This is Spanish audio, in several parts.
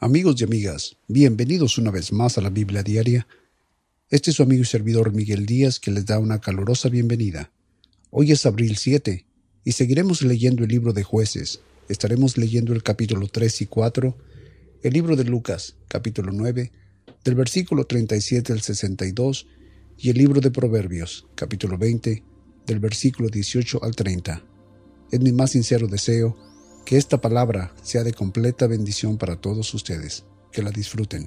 Amigos y amigas, bienvenidos una vez más a la Biblia Diaria. Este es su amigo y servidor Miguel Díaz que les da una calurosa bienvenida. Hoy es abril 7 y seguiremos leyendo el libro de Jueces. Estaremos leyendo el capítulo 3 y 4, el libro de Lucas, capítulo 9, del versículo 37 al 62, y el libro de Proverbios, capítulo 20, del versículo 18 al 30. Es mi más sincero deseo que esta palabra sea de completa bendición para todos ustedes. Que la disfruten.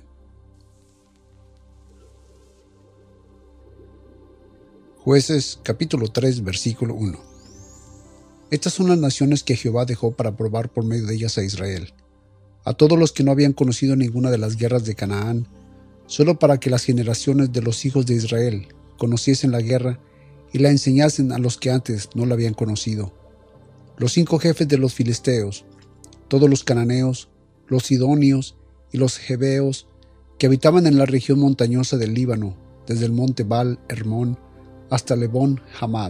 Jueces, capítulo 3, versículo 1. Estas son las naciones que Jehová dejó para probar por medio de ellas a Israel, a todos los que no habían conocido ninguna de las guerras de Canaán, solo para que las generaciones de los hijos de Israel conociesen la guerra y la enseñasen a los que antes no la habían conocido. Los 5 jefes de los filisteos, todos los cananeos, los sidonios y los jebeos, que habitaban en la región montañosa del Líbano, desde el monte Baal Hermón hasta Lebón Hamad.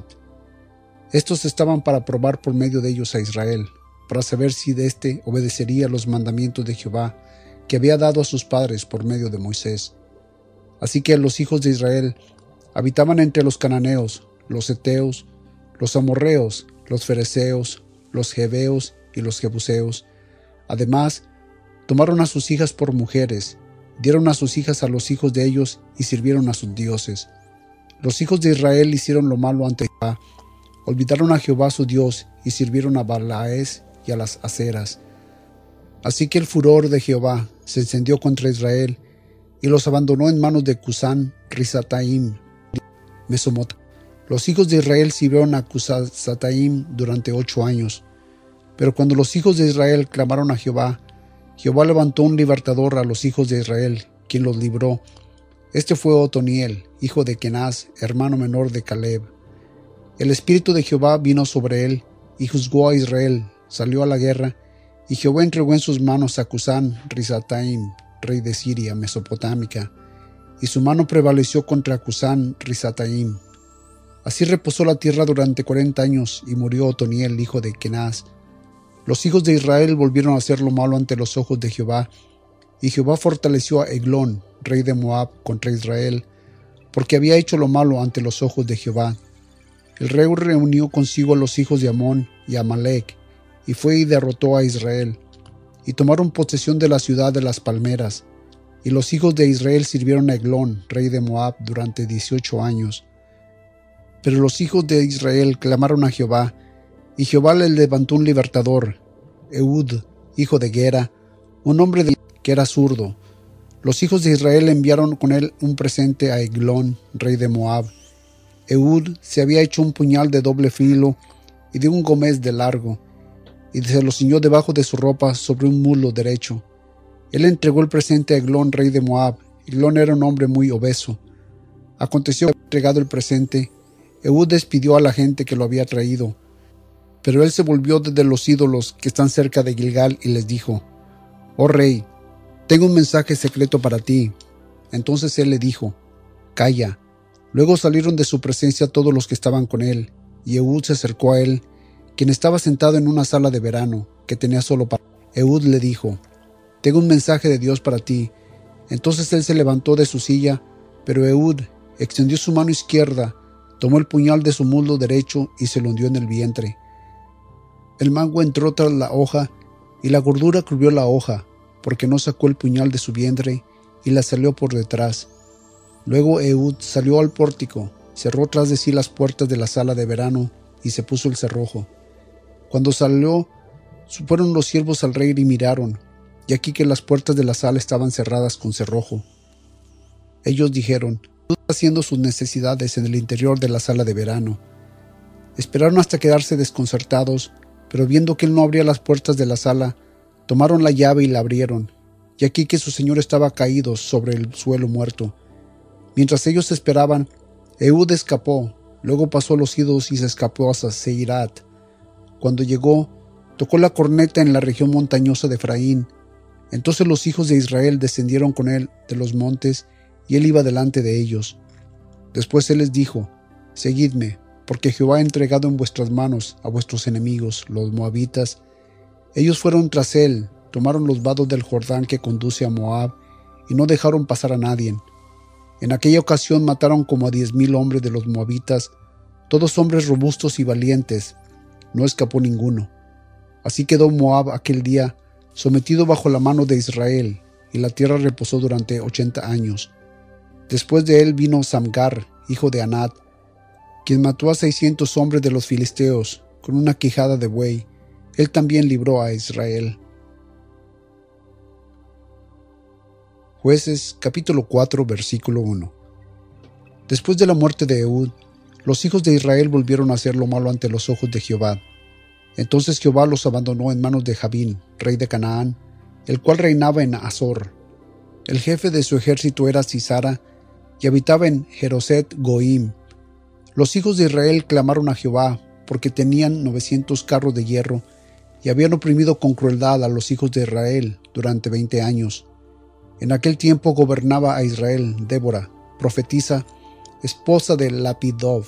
Estos estaban para probar por medio de ellos a Israel, para saber si de éste obedecería los mandamientos de Jehová que había dado a sus padres por medio de Moisés. Así que los hijos de Israel habitaban entre los cananeos, los heteos, los amorreos, los fereceos, los jebeos y los jebuseos. Además, tomaron a sus hijas por mujeres, dieron a sus hijas a los hijos de ellos y sirvieron a sus dioses. Los hijos de Israel hicieron lo malo ante Jehová, olvidaron a Jehová su Dios y sirvieron a Baalaes y a las aceras. Así que el furor de Jehová se encendió contra Israel y los abandonó en manos de Cusán Risataim, Mesopotamia. Los hijos de Israel sirvieron a Cusán-Sataim durante 8 años. Pero cuando los hijos de Israel clamaron a Jehová, Jehová levantó un libertador a los hijos de Israel, quien los libró. Este fue Otoniel, hijo de Kenaz, hermano menor de Caleb. El espíritu de Jehová vino sobre él, y juzgó a Israel, salió a la guerra, y Jehová entregó en sus manos a Cusán Risataim, rey de Siria, Mesopotámica, y su mano prevaleció contra Cusán Risataim. Así reposó la tierra durante 40 años, y murió Otoniel, hijo de Kenaz. Los hijos de Israel volvieron a hacer lo malo ante los ojos de Jehová, y Jehová fortaleció a Eglón, rey de Moab, contra Israel, porque había hecho lo malo ante los ojos de Jehová. El rey reunió consigo a los hijos de Amón y Amalec, y fue y derrotó a Israel, y tomaron posesión de la ciudad de las palmeras. Y los hijos de Israel sirvieron a Eglón, rey de Moab, durante 18 años. Pero los hijos de Israel clamaron a Jehová, y Jehová les levantó un libertador, Ehud, hijo de Gera, un hombre que era zurdo. Los hijos de Israel enviaron con él un presente a Eglón, rey de Moab. Ehud se había hecho un puñal de doble filo y de un gomés de largo, y se lo ciñó debajo de su ropa sobre un muslo derecho. Él entregó el presente a Eglón, rey de Moab. Eglón era un hombre muy obeso. Aconteció que, entregado el presente, Ehud despidió a la gente que lo había traído. Pero él se volvió desde los ídolos que están cerca de Gilgal y les dijo: «Oh rey, tengo un mensaje secreto para ti». Entonces él le dijo: «Calla». Luego salieron de su presencia todos los que estaban con él, y Ehud se acercó a él, quien estaba sentado en una sala de verano, que tenía solo para él. Ehud le dijo: «Tengo un mensaje de Dios para ti». Entonces él se levantó de su silla, pero Ehud extendió su mano izquierda, tomó el puñal de su muslo derecho y se lo hundió en el vientre. El mango entró tras la hoja, y la gordura cubrió la hoja, porque no sacó el puñal de su vientre, y la salió por detrás. Luego Ehud salió al pórtico, cerró tras de sí las puertas de la sala de verano, y se puso el cerrojo. Cuando salió, fueron los siervos al rey y miraron, y aquí que las puertas de la sala estaban cerradas con cerrojo. Ellos dijeron: haciendo sus necesidades en el interior de la sala de verano. Esperaron hasta quedarse desconcertados, pero viendo que él no abría las puertas de la sala, tomaron la llave y la abrieron, y aquí que su señor estaba caído sobre el suelo muerto. Mientras ellos esperaban, Ehud escapó, luego pasó los ídolos y se escapó hasta Seirat. Cuando llegó, tocó la corneta en la región montañosa de Efraín. Entonces los hijos de Israel descendieron con él de los montes, y él iba delante de ellos. Después él les dijo: «Seguidme, porque Jehová ha entregado en vuestras manos a vuestros enemigos, los moabitas». Ellos fueron tras él, tomaron los vados del Jordán que conduce a Moab y no dejaron pasar a nadie. En aquella ocasión mataron como a 10,000 hombres de los moabitas, todos hombres robustos y valientes. No escapó ninguno. Así quedó Moab aquel día sometido bajo la mano de Israel, y la tierra reposó durante 80 años. Después de él vino Samgar, hijo de Anat, quien mató a 600 hombres de los filisteos con una quijada de buey. Él también libró a Israel. Jueces capítulo 4 versículo 1. Después de la muerte de Ehud, los hijos de Israel volvieron a hacer lo malo ante los ojos de Jehová. Entonces Jehová los abandonó en manos de Jabín, rey de Canaán, el cual reinaba en Azor. El jefe de su ejército era Sisara, y habitaba en Jeroset Goim. Los hijos de Israel clamaron a Jehová, porque tenían 900 carros de hierro, y habían oprimido con crueldad a los hijos de Israel durante 20 años. En aquel tiempo gobernaba a Israel Débora, profetisa, esposa de Lapidov.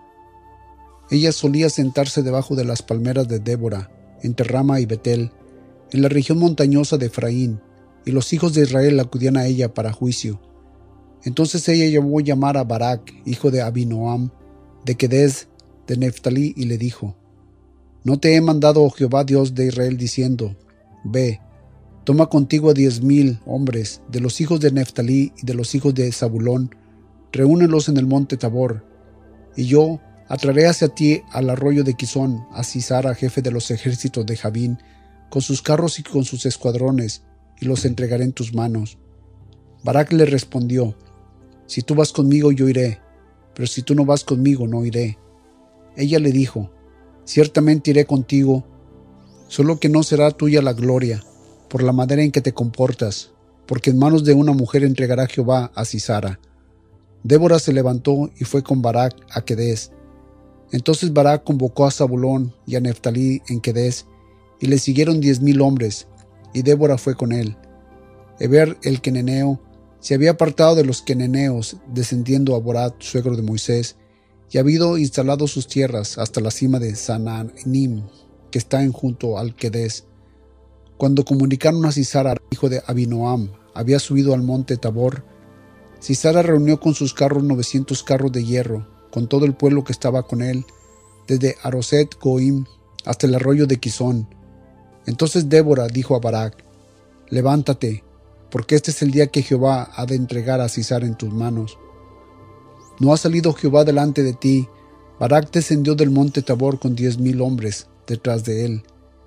Ella solía sentarse debajo de las palmeras de Débora, entre Rama y Betel, en la región montañosa de Efraín, y los hijos de Israel acudían a ella para juicio. Entonces ella llevó llamar a Barak, hijo de Abinoam, de Quedes, de Neftalí, y le dijo: ¿No te he mandado Jehová Dios de Israel diciendo: Ve, toma contigo a 10,000 hombres de los hijos de Neftalí y de los hijos de Zabulón, reúnelos en el monte Tabor, y yo atraeré hacia ti al arroyo de Quizón a Sisara, jefe de los ejércitos de Jabín, con sus carros y con sus escuadrones, y los entregaré en tus manos? Barak le respondió: Si tú vas conmigo, yo iré, pero si tú no vas conmigo, no iré. Ella le dijo: Ciertamente iré contigo, solo que no será tuya la gloria, por la manera en que te comportas, porque en manos de una mujer entregará Jehová a Sisara. Débora se levantó y fue con Barak a Quedes. Entonces Barak convocó a Zabulón y a Neftalí en Quedes, y le siguieron 10,000 hombres, y Débora fue con él. Heber el queneneo se había apartado de los queneneos, descendiendo a Borat, suegro de Moisés, y habido instalado sus tierras hasta la cima de Sananim, que está en junto al Quedes. Cuando comunicaron a Sisara, hijo de Abinoam, había subido al monte Tabor, Sisara reunió con sus carros 900 carros de hierro, con todo el pueblo que estaba con él, desde Aroset Goim hasta el arroyo de Quizón. Entonces Débora dijo a Barak: Levántate, porque este es el día que Jehová ha de entregar a Sisara en tus manos. ¿No ha salido Jehová delante de ti? Barak descendió del monte Tabor con 10,000 hombres detrás de él.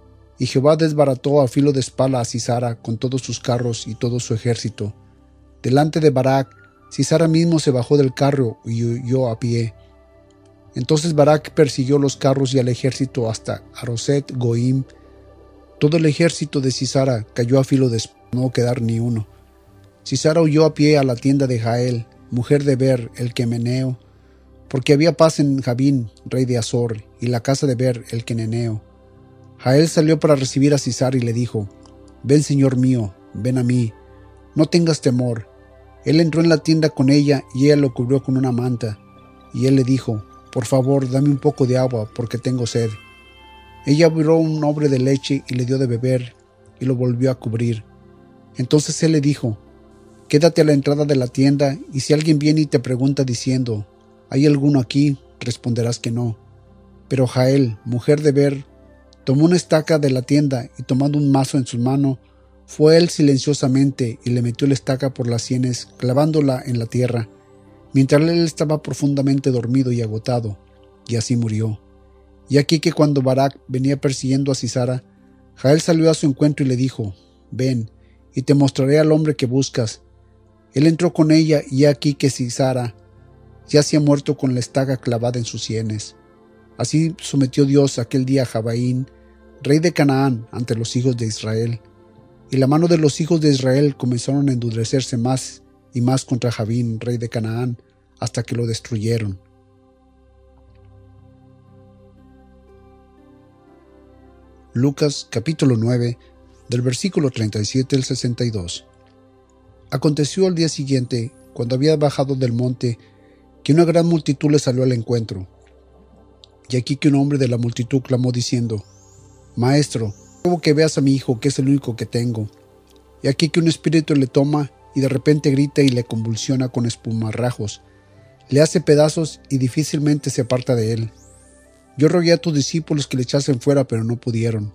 Y Jehová desbarató a filo de espada a Sisara con todos sus carros y todo su ejército. Delante de Barak, Sisara mismo se bajó del carro y huyó a pie. Entonces Barak persiguió los carros y al ejército hasta Aroset Goim. Todo el ejército de Sisara cayó a filo de espada, no quedar ni uno. Sisara huyó a pie a la tienda de Jael, mujer de Ber el quemeneo, porque había paz en Jabín, rey de Azor, y la casa de Ber el queneneo. Jael salió para recibir a Sisara y le dijo: Ven, señor mío, ven a mí, no tengas temor. Él entró en la tienda con ella y ella lo cubrió con una manta. Y él le dijo: Por favor, dame un poco de agua, porque tengo sed. Ella abrió un odre de leche y le dio de beber, y lo volvió a cubrir. Entonces él le dijo: Quédate a la entrada de la tienda, y si alguien viene y te pregunta diciendo: ¿Hay alguno aquí?, responderás que no. Pero Jael, mujer de Ber, tomó una estaca de la tienda y tomando un mazo en su mano, fue él silenciosamente y le metió la estaca por las sienes, clavándola en la tierra, mientras él estaba profundamente dormido y agotado, y así murió. Y aquí que cuando Barak venía persiguiendo a Sisara, Jael salió a su encuentro y le dijo: Ven, y te mostraré al hombre que buscas. Él entró con ella, y aquí que Sisara yacía muerto con la estaca clavada en sus sienes. Así sometió Dios aquel día a Jabaín, rey de Canaán, ante los hijos de Israel. Y la mano de los hijos de Israel comenzaron a endurecerse más y más contra Jabín, rey de Canaán, hasta que lo destruyeron. Lucas capítulo 9, del versículo 37 al 62. Aconteció al día siguiente, cuando había bajado del monte, que una gran multitud le salió al encuentro. Y aquí que un hombre de la multitud clamó diciendo: Maestro, Luego que veas a mi hijo, que es el único que tengo. Y aquí que un espíritu le toma y de repente grita y le convulsiona con espumarrajos. Le hace pedazos y difícilmente se aparta de él. Yo rogué a tus discípulos que le echasen fuera, pero no pudieron.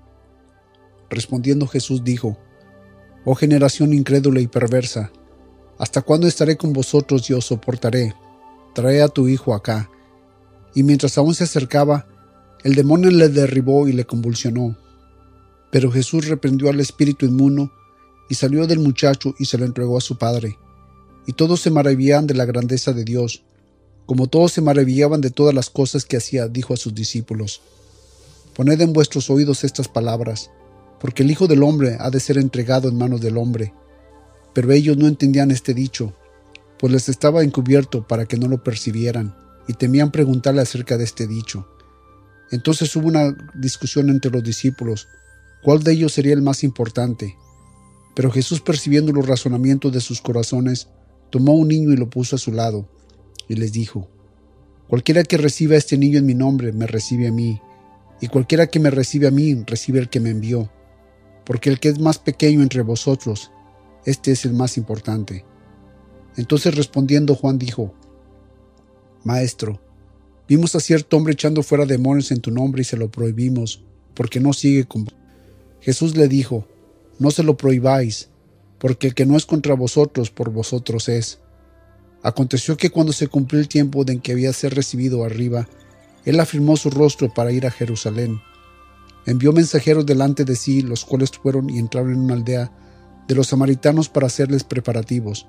Respondiendo Jesús dijo: Oh generación incrédula y perversa, ¿hasta cuándo estaré con vosotros y os soportaré? Trae a tu hijo acá. Y mientras aún se acercaba, el demonio le derribó y le convulsionó. Pero Jesús reprendió al espíritu inmundo y salió del muchacho y se lo entregó a su padre. Y todos se maravillaban de la grandeza de Dios. Como todos se maravillaban de todas las cosas que hacía, dijo a sus discípulos: Poned en vuestros oídos estas palabras, porque el Hijo del Hombre ha de ser entregado en manos del hombre. Pero ellos no entendían este dicho, pues les estaba encubierto para que no lo percibieran, y temían preguntarle acerca de este dicho. Entonces hubo una discusión entre los discípulos, cuál de ellos sería el más importante. Pero Jesús, percibiendo los razonamientos de sus corazones, tomó un niño y lo puso a su lado, y les dijo: Cualquiera que reciba a este niño en mi nombre, me recibe a mí, y cualquiera que me recibe a mí, recibe al que me envió. Porque el que es más pequeño entre vosotros, este es el más importante. Entonces respondiendo Juan dijo: Maestro, vimos a cierto hombre echando fuera demonios en tu nombre y se lo prohibimos, porque no sigue con vos. Jesús le dijo: No se lo prohibáis, porque el que no es contra vosotros, por vosotros es. Aconteció que cuando se cumplió el tiempo de en que había de ser recibido arriba, él afirmó su rostro para ir a Jerusalén. Envió mensajeros delante de sí, los cuales fueron y entraron en una aldea de los samaritanos para hacerles preparativos.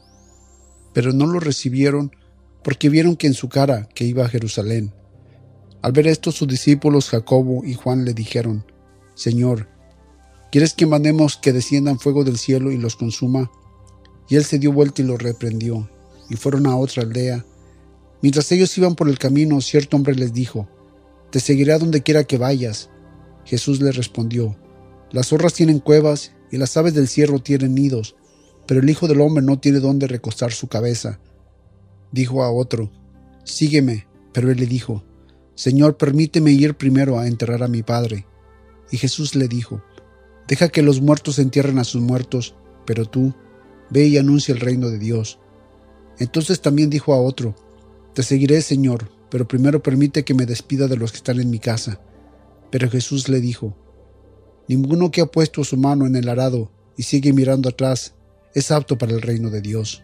Pero no lo recibieron, porque vieron que en su cara que iba a Jerusalén. Al ver esto, sus discípulos Jacobo y Juan le dijeron: Señor, ¿quieres que mandemos que desciendan fuego del cielo y los consuma? Y él se dio vuelta y los reprendió, y fueron a otra aldea. Mientras ellos iban por el camino, cierto hombre les dijo: Te seguiré a donde quiera que vayas. Jesús les respondió: Las zorras tienen cuevas y las aves del cielo tienen nidos, pero el Hijo del Hombre no tiene dónde recostar su cabeza. Dijo a otro: Sígueme. Pero él le dijo: Señor, permíteme ir primero a enterrar a mi padre. Y Jesús le dijo: Deja que los muertos entierren a sus muertos, pero tú, ve y anuncia el reino de Dios. Entonces también dijo a otro: Te seguiré, Señor, pero primero permite que me despida de los que están en mi casa. Pero Jesús le dijo: Ninguno que ha puesto su mano en el arado y sigue mirando atrás es apto para el reino de Dios.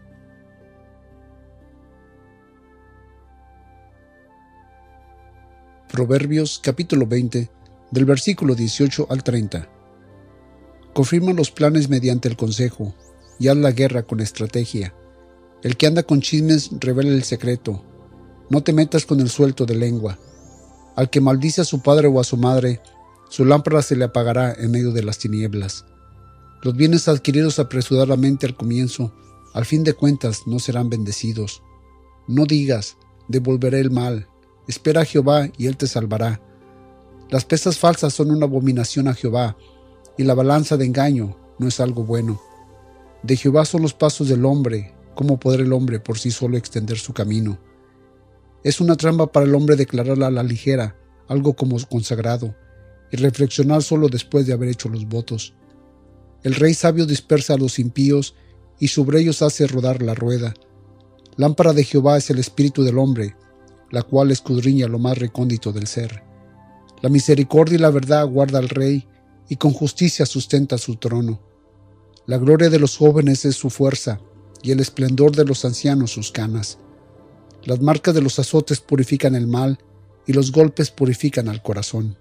Proverbios capítulo 20, del versículo 18 al 30. Confirma los planes mediante el consejo, y haz la guerra con estrategia. El que anda con chismes revela el secreto. No te metas con el suelto de lengua. Al que maldice a su padre o a su madre, su lámpara se le apagará en medio de las tinieblas. Los bienes adquiridos apresuradamente al comienzo, al fin de cuentas, no serán bendecidos. No digas: devolveré el mal. Espera a Jehová y él te salvará. Las pesas falsas son una abominación a Jehová, y la balanza de engaño no es algo bueno. De Jehová son los pasos del hombre. ¿Cómo podrá el hombre por sí solo extender su camino? Es una trampa para el hombre declararla a la ligera, algo como consagrado, y reflexionar solo después de haber hecho los votos. El rey sabio dispersa a los impíos, y sobre ellos hace rodar la rueda. Lámpara de Jehová es el espíritu del hombre, la cual escudriña lo más recóndito del ser. La misericordia y la verdad guarda al rey, y con justicia sustenta su trono. La gloria de los jóvenes es su fuerza, y el esplendor de los ancianos sus canas. Las marcas de los azotes purifican el mal, y los golpes purifican al corazón.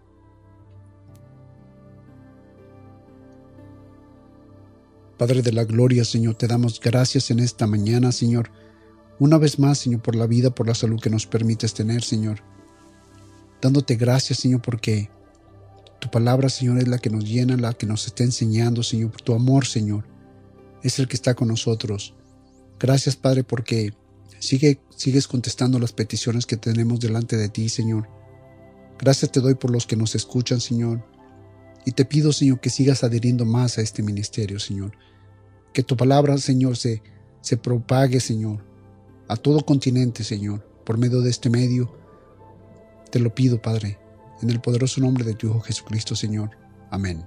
Padre de la gloria, Señor, te damos gracias en esta mañana, Señor. Una vez más, Señor, por la vida, por la salud que nos permites tener, Señor. Dándote gracias, Señor, porque tu palabra, Señor, es la que nos llena, la que nos está enseñando, Señor. Por tu amor, Señor, es el que está con nosotros. Gracias, Padre, porque sigues contestando las peticiones que tenemos delante de ti, Señor. Gracias te doy por los que nos escuchan, Señor. Y te pido, Señor, que sigas adhiriendo más a este ministerio, Señor. Que tu palabra, Señor, se propague, Señor, a todo continente, Señor, por medio de este medio. Te lo pido, Padre, en el poderoso nombre de tu Hijo Jesucristo, Señor. Amén.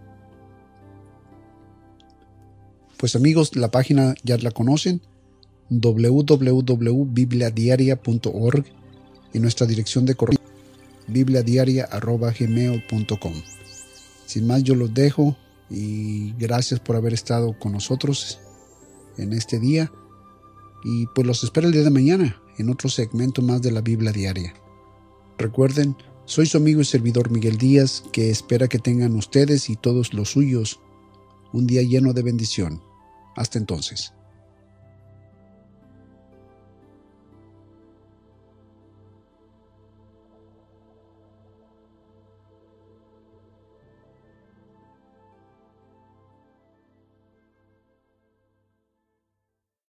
Pues amigos, la página ya la conocen, www.bibliadiaria.org, y nuestra dirección de correo bibliadiaria@gmail.com. Sin más, yo los dejo y gracias por haber estado con nosotros en este día, y pues los espero el día de mañana en otro segmento más de la Biblia Diaria. Recuerden, soy su amigo y servidor Miguel Díaz, que espera que tengan ustedes y todos los suyos un día lleno de bendición. Hasta entonces.